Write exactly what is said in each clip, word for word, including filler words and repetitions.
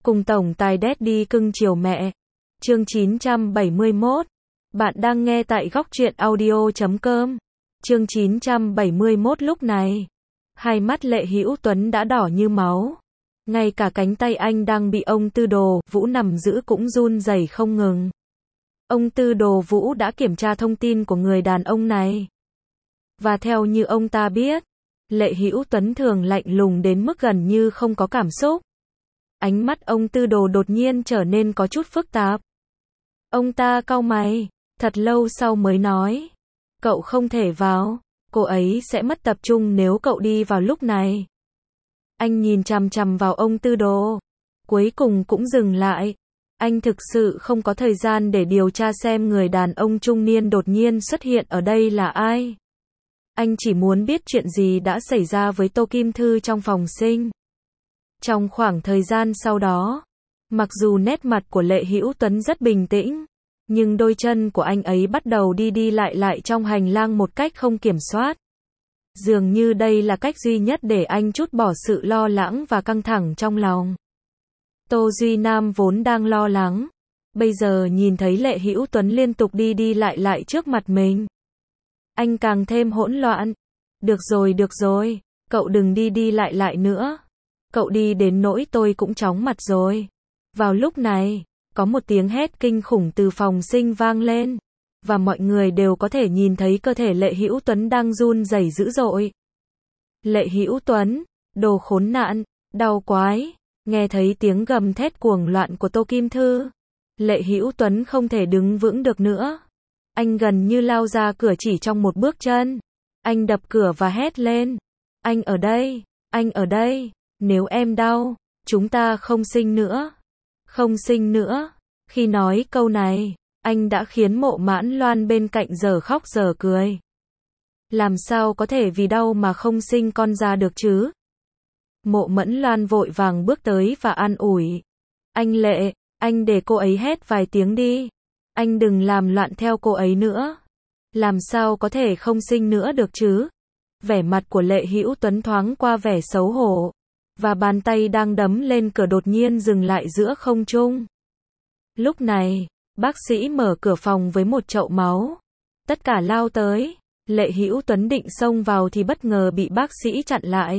Cùng tổng tài Daddy cưng chiều mẹ. Chương chín trăm bảy mươi mốt. Bạn đang nghe tại góc truyện audio chấm com. Chương chín trăm bảy mươi mốt. Lúc này, hai mắt Lệ Hữu Tuấn đã đỏ như máu. Ngay cả cánh tay anh đang bị ông Tư Đồ Vũ nằm giữ cũng run rẩy không ngừng. Ông Tư Đồ Vũ đã kiểm tra thông tin của người đàn ông này. Và theo như ông ta biết, Lệ Hữu Tuấn thường lạnh lùng đến mức gần như không có cảm xúc. Ánh mắt ông Tư Đồ đột nhiên trở nên có chút phức tạp. Ông ta cau mày, thật lâu sau mới nói, cậu không thể vào, cô ấy sẽ mất tập trung nếu cậu đi vào lúc này. Anh nhìn chằm chằm vào ông Tư Đồ, cuối cùng cũng dừng lại. Anh thực sự không có thời gian để điều tra xem người đàn ông trung niên đột nhiên xuất hiện ở đây là ai. Anh chỉ muốn biết chuyện gì đã xảy ra với Tô Kim Thư trong phòng sinh. Trong khoảng thời gian sau đó, mặc dù nét mặt của Lệ Hữu Tuấn rất bình tĩnh, nhưng đôi chân của anh ấy bắt đầu đi đi lại lại trong hành lang một cách không kiểm soát. Dường như đây là cách duy nhất để anh trút bỏ sự lo lắng và căng thẳng trong lòng. Tô Duy Nam vốn đang lo lắng, bây giờ nhìn thấy Lệ Hữu Tuấn liên tục đi đi lại lại trước mặt mình, anh càng thêm hỗn loạn. Được rồi, được rồi, cậu đừng đi đi lại lại nữa. Cậu đi đến nỗi tôi cũng chóng mặt rồi. Vào lúc này, có một tiếng hét kinh khủng từ phòng sinh vang lên, và mọi người đều có thể nhìn thấy cơ thể Lệ Hữu Tuấn đang run rẩy dữ dội. Lệ Hữu Tuấn, đồ khốn nạn, đau quái. Nghe thấy tiếng gầm thét cuồng loạn của Tô Kim Thư, Lệ Hữu Tuấn không thể đứng vững được nữa. Anh gần như lao ra cửa chỉ trong một bước chân. Anh đập cửa và hét lên, anh ở đây, anh ở đây. Nếu em đau, chúng ta không sinh nữa. Không sinh nữa. Khi nói câu này, anh đã khiến Mộ Mãn Loan bên cạnh giờ khóc giờ cười. Làm sao có thể vì đau mà không sinh con ra được chứ? Mộ Mẫn Loan vội vàng bước tới và an ủi. Anh Lệ, anh để cô ấy hét vài tiếng đi. Anh đừng làm loạn theo cô ấy nữa. Làm sao có thể không sinh nữa được chứ? Vẻ mặt của Lệ Hữu Tuấn thoáng qua vẻ xấu hổ, và bàn tay đang đấm lên cửa đột nhiên dừng lại giữa không trung. Lúc này, bác sĩ mở cửa phòng với một chậu máu. Tất cả lao tới. Lệ Hữu Tuấn định xông vào thì bất ngờ bị bác sĩ chặn lại.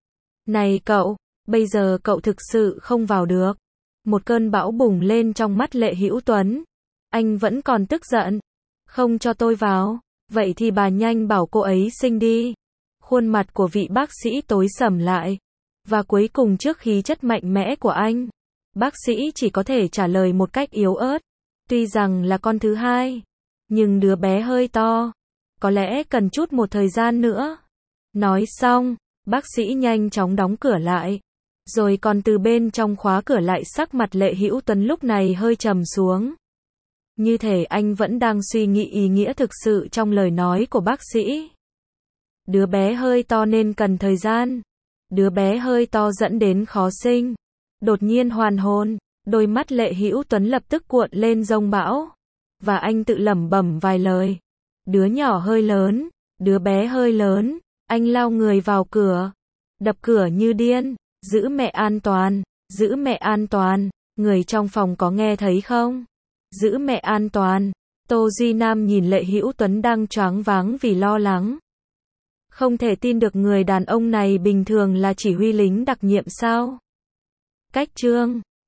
Này cậu, bây giờ cậu thực sự không vào được. Một cơn bão bùng lên trong mắt Lệ Hữu Tuấn. Anh vẫn còn tức giận. Không cho tôi vào, vậy thì bà nhanh bảo cô ấy sinh đi. Khuôn mặt của vị bác sĩ tối sầm lại. Và cuối cùng trước khí chất mạnh mẽ của anh, bác sĩ chỉ có thể trả lời một cách yếu ớt. Tuy rằng là con thứ hai, nhưng đứa bé hơi to, có lẽ cần chút một thời gian nữa. Nói xong, bác sĩ nhanh chóng đóng cửa lại, rồi còn từ bên trong khóa cửa lại. Sắc mặt Lệ Hữu Tuấn lúc này hơi trầm xuống. Như thể anh vẫn đang suy nghĩ ý nghĩa thực sự trong lời nói của bác sĩ. Đứa bé hơi to nên cần thời gian. Đứa bé hơi to dẫn đến khó sinh. Đột nhiên hoàn hồn, đôi mắt Lệ Hữu Tuấn lập tức cuộn lên giông bão. Và anh tự lẩm bẩm vài lời. Đứa nhỏ hơi lớn, đứa bé hơi lớn. Anh lao người vào cửa, đập cửa như điên. Giữ mẹ an toàn, giữ mẹ an toàn. Người trong phòng có nghe thấy không? Giữ mẹ an toàn. Tô Duy Nam nhìn Lệ Hữu Tuấn đang choáng váng vì lo lắng. Không thể tin được người đàn ông này bình thường là chỉ huy lính đặc nhiệm sao? Cách chương